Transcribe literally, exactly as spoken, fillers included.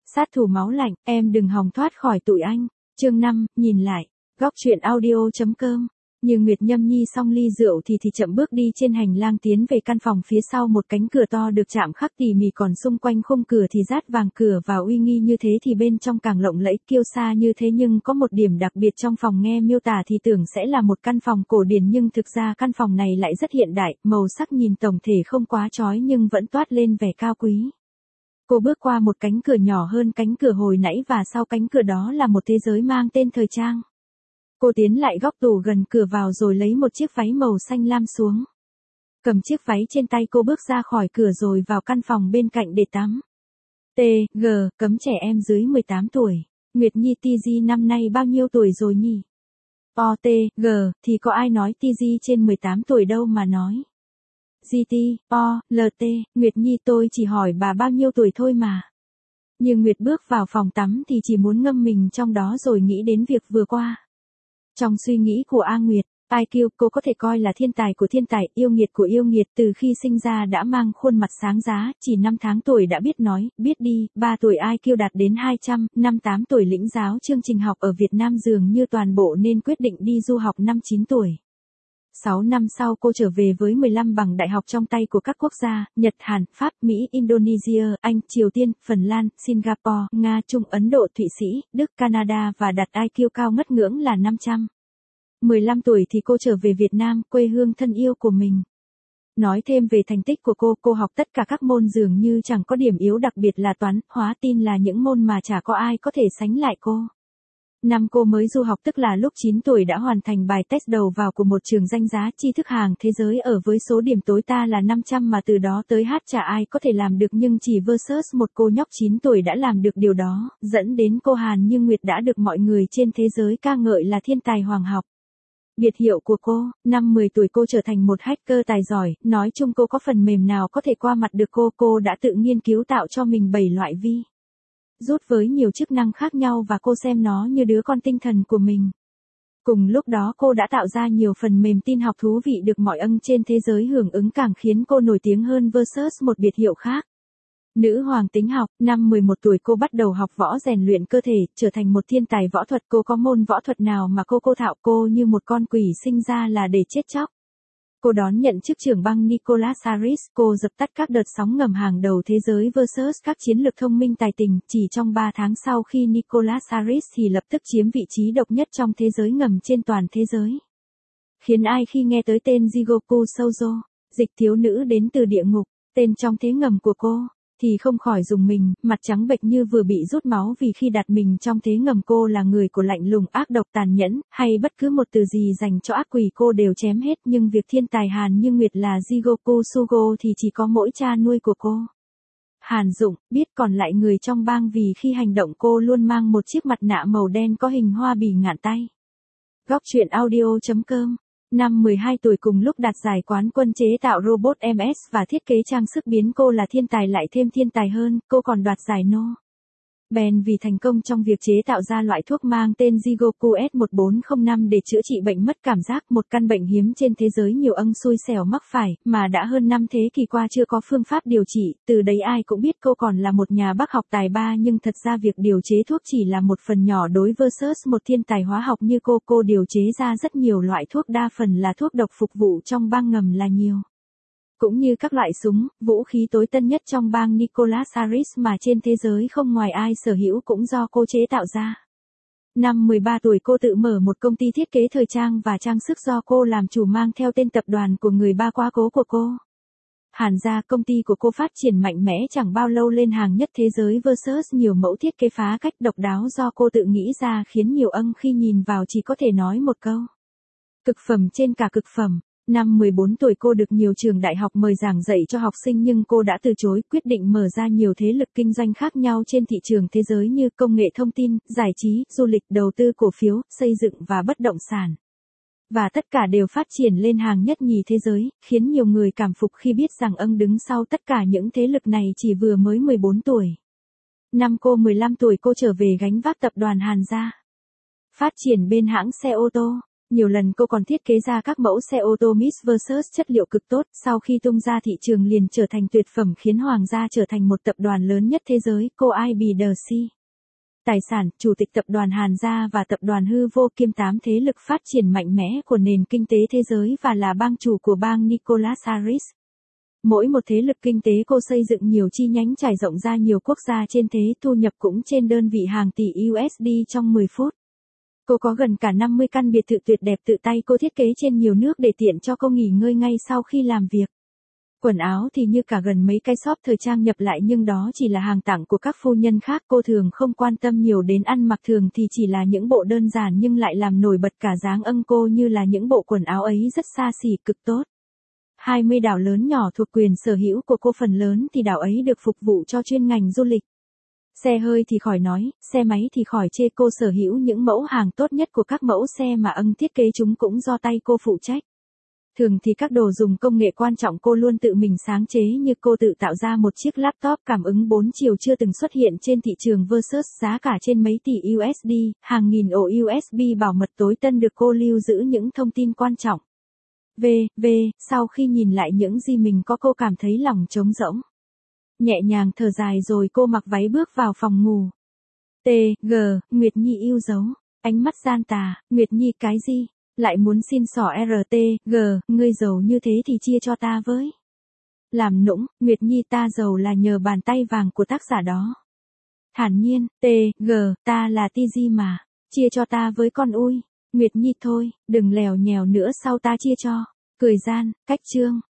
Sát thủ máu lạnh, em đừng hòng thoát khỏi tụi anh. Chương năm, nhìn lại. Góc truyện audio.com. Như Nguyệt nhâm nhi xong ly rượu thì thì chậm bước đi trên hành lang tiến về căn phòng phía sau, một cánh cửa to được chạm khắc tỉ mỉ, còn xung quanh khung cửa thì dát vàng, cửa vào uy nghi như thế thì bên trong càng lộng lẫy kiêu sa như thế. Nhưng có một điểm đặc biệt trong phòng, nghe miêu tả thì tưởng sẽ là một căn phòng cổ điển, nhưng thực ra căn phòng này lại rất hiện đại, màu sắc nhìn tổng thể không quá chói nhưng vẫn toát lên vẻ cao quý. Cô bước qua một cánh cửa nhỏ hơn cánh cửa hồi nãy, và sau cánh cửa đó là một thế giới mang tên thời trang. Cô tiến lại góc tủ gần cửa vào rồi lấy một chiếc váy màu xanh lam xuống. Cầm chiếc váy trên tay, cô bước ra khỏi cửa rồi vào căn phòng bên cạnh để tắm. T G cấm trẻ em dưới mười tám tuổi. Nguyệt Nhi, T G năm nay bao nhiêu tuổi rồi nhỉ? O T G thì có ai nói T G trên mười tám tuổi đâu mà nói. G T O L T Nguyệt Nhi, tôi chỉ hỏi bà bao nhiêu tuổi thôi mà. Nhưng Nguyệt bước vào phòng tắm thì chỉ muốn ngâm mình trong đó rồi nghĩ đến việc vừa qua. Trong suy nghĩ của A Nguyệt, i kiu cô có thể coi là thiên tài của thiên tài, yêu nghiệt của yêu nghiệt, từ khi sinh ra đã mang khuôn mặt sáng giá, chỉ năm tháng tuổi đã biết nói, biết đi, ba tuổi i kiu đạt đến hai trăm, năm tám tuổi lĩnh giáo chương trình học ở Việt Nam dường như toàn bộ nên quyết định đi du học năm chín tuổi. sáu năm sau cô trở về với mười lăm bằng đại học trong tay của các quốc gia, Nhật, Hàn, Pháp, Mỹ, Indonesia, Anh, Triều Tiên, Phần Lan, Singapore, Nga, Trung, Ấn Độ, Thụy Sĩ, Đức, Canada và đặt i kiu cao ngất ngưỡng là năm trăm. mười lăm tuổi thì cô trở về Việt Nam, quê hương thân yêu của mình. Nói thêm về thành tích của cô, cô học tất cả các môn dường như chẳng có điểm yếu, đặc biệt là toán, hóa, tin là những môn mà chả có ai có thể sánh lại cô. Năm cô mới du học, tức là lúc chín tuổi, đã hoàn thành bài test đầu vào của một trường danh giá tri thức hàng thế giới ở với số điểm tối đa là năm trăm, mà từ đó tới hát chả ai có thể làm được, nhưng chỉ versus một cô nhóc chín tuổi đã làm được điều đó, dẫn đến cô Hàn Như Nguyệt đã được mọi người trên thế giới ca ngợi là thiên tài hoàng học. Biệt hiệu của cô, năm mười tuổi cô trở thành một hacker tài giỏi, nói chung cô có phần mềm nào có thể qua mặt được cô, cô đã tự nghiên cứu tạo cho mình bảy loại vi rút với nhiều chức năng khác nhau và cô xem nó như đứa con tinh thần của mình. Cùng lúc đó cô đã tạo ra nhiều phần mềm tin học thú vị được mọi ân trên thế giới hưởng ứng, càng khiến cô nổi tiếng hơn versus một biệt hiệu khác. Nữ hoàng tính học, năm mười một tuổi cô bắt đầu học võ, rèn luyện cơ thể, trở thành một thiên tài võ thuật. Cô có môn võ thuật nào mà cô cô thạo, cô như một con quỷ sinh ra là để chết chóc. Cô đón nhận chức trưởng bang Nicolas Harris, cô dập tắt các đợt sóng ngầm hàng đầu thế giới versus các chiến lược thông minh tài tình. Chỉ trong ba tháng sau khi Nicolas Harris thì lập tức chiếm vị trí độc nhất trong thế giới ngầm trên toàn thế giới. Khiến ai khi nghe tới tên Jigoku Shoujo, dịch thiếu nữ đến từ địa ngục, tên trong thế ngầm của cô, thì không khỏi rùng mình, mặt trắng bệch như vừa bị rút máu, vì khi đặt mình trong thế ngầm cô là người của lạnh lùng, ác độc, tàn nhẫn, hay bất cứ một từ gì dành cho ác quỷ cô đều chém hết. Nhưng việc thiên tài Hàn Như Nguyệt là Jigoku Sugo thì chỉ có mỗi cha nuôi của cô, Hàn Dụng, biết, còn lại người trong bang, vì khi hành động cô luôn mang một chiếc mặt nạ màu đen có hình hoa bỉ ngạn tay. Góc truyện audio.com. Năm mười hai tuổi, cùng lúc đạt giải quán quân chế tạo robot em ét và thiết kế trang sức, biến cô là thiên tài lại thêm thiên tài hơn, cô còn đoạt giải Nobel vì thành công trong việc chế tạo ra loại thuốc mang tên Jigoku S một bốn không năm để chữa trị bệnh mất cảm giác, một căn bệnh hiếm trên thế giới nhiều ân xui xẻo mắc phải, mà đã hơn năm thế kỷ qua chưa có phương pháp điều trị. Từ đấy ai cũng biết cô còn là một nhà bác học tài ba, nhưng thật ra việc điều chế thuốc chỉ là một phần nhỏ đối versus một thiên tài hóa học như cô. Cô điều chế ra rất nhiều loại thuốc, đa phần là thuốc độc, phục vụ trong bang ngầm là nhiều. Cũng như các loại súng, vũ khí tối tân nhất trong bang Nicolas Harris mà trên thế giới không ngoài ai sở hữu cũng do cô chế tạo ra. Năm mười ba tuổi cô tự mở một công ty thiết kế thời trang và trang sức do cô làm chủ, mang theo tên tập đoàn của người ba quá cố của cô. Hàn gia. Công ty của cô phát triển mạnh mẽ, chẳng bao lâu lên hàng nhất thế giới versus nhiều mẫu thiết kế phá cách độc đáo do cô tự nghĩ ra, khiến nhiều ân khi nhìn vào chỉ có thể nói một câu: cực phẩm trên cả cực phẩm. Năm mười bốn tuổi cô được nhiều trường đại học mời giảng dạy cho học sinh, nhưng cô đã từ chối, quyết định mở ra nhiều thế lực kinh doanh khác nhau trên thị trường thế giới như công nghệ thông tin, giải trí, du lịch, đầu tư cổ phiếu, xây dựng và bất động sản. Và tất cả đều phát triển lên hàng nhất nhì thế giới, khiến nhiều người cảm phục khi biết rằng ân đứng sau tất cả những thế lực này chỉ vừa mới mười bốn tuổi. Năm cô mười lăm tuổi cô trở về gánh vác tập đoàn Hàn gia, phát triển bên hãng xe ô tô. Nhiều lần cô còn thiết kế ra các mẫu xe ô tô Miss Versus chất liệu cực tốt, sau khi tung ra thị trường liền trở thành tuyệt phẩm khiến Hoàng gia trở thành một tập đoàn lớn nhất thế giới, cô I B D C. Tài sản, chủ tịch tập đoàn Hàn Gia và tập đoàn Hư Vô kiêm tám thế lực phát triển mạnh mẽ của nền kinh tế thế giới và là bang chủ của bang Nicholas Harris. Mỗi một thế lực kinh tế cô xây dựng nhiều chi nhánh trải rộng ra nhiều quốc gia trên thế, thu nhập cũng trên đơn vị hàng tỷ U S D trong mười phút. Cô có gần cả năm mươi căn biệt thự tuyệt đẹp tự tay cô thiết kế trên nhiều nước để tiện cho cô nghỉ ngơi ngay sau khi làm việc. Quần áo thì như cả gần mấy cái shop thời trang nhập lại nhưng đó chỉ là hàng tặng của các phu nhân khác, cô thường không quan tâm nhiều đến ăn mặc, thường thì chỉ là những bộ đơn giản nhưng lại làm nổi bật cả dáng âng cô, như là những bộ quần áo ấy rất xa xỉ cực tốt. hai mươi đảo lớn nhỏ thuộc quyền sở hữu của cô, phần lớn thì đảo ấy được phục vụ cho chuyên ngành du lịch. Xe hơi thì khỏi nói, xe máy thì khỏi chê, cô sở hữu những mẫu hàng tốt nhất của các mẫu xe mà âng thiết kế chúng cũng do tay cô phụ trách. Thường thì các đồ dùng công nghệ quan trọng cô luôn tự mình sáng chế, như cô tự tạo ra một chiếc laptop cảm ứng bốn chiều chưa từng xuất hiện trên thị trường Versus, giá cả trên mấy tỷ U S D, hàng nghìn ổ U S B bảo mật tối tân được cô lưu giữ những thông tin quan trọng. V, V, sau khi nhìn lại những gì mình có, cô cảm thấy lòng trống rỗng. Nhẹ nhàng thở dài rồi cô mặc váy bước vào phòng ngủ. T, G, Nguyệt Nhi yêu dấu, ánh mắt gian tà, Nguyệt Nhi cái gì? Lại muốn xin xỏ R T, G, ngươi giàu như thế thì chia cho ta với. Làm nũng, Nguyệt Nhi ta giàu là nhờ bàn tay vàng của tác giả đó. Thản nhiên, T, G, ta là Ti Di mà, chia cho ta với con ui. Nguyệt Nhi thôi, đừng lèo nhèo nữa, sau ta chia cho. Cười gian, cách chương.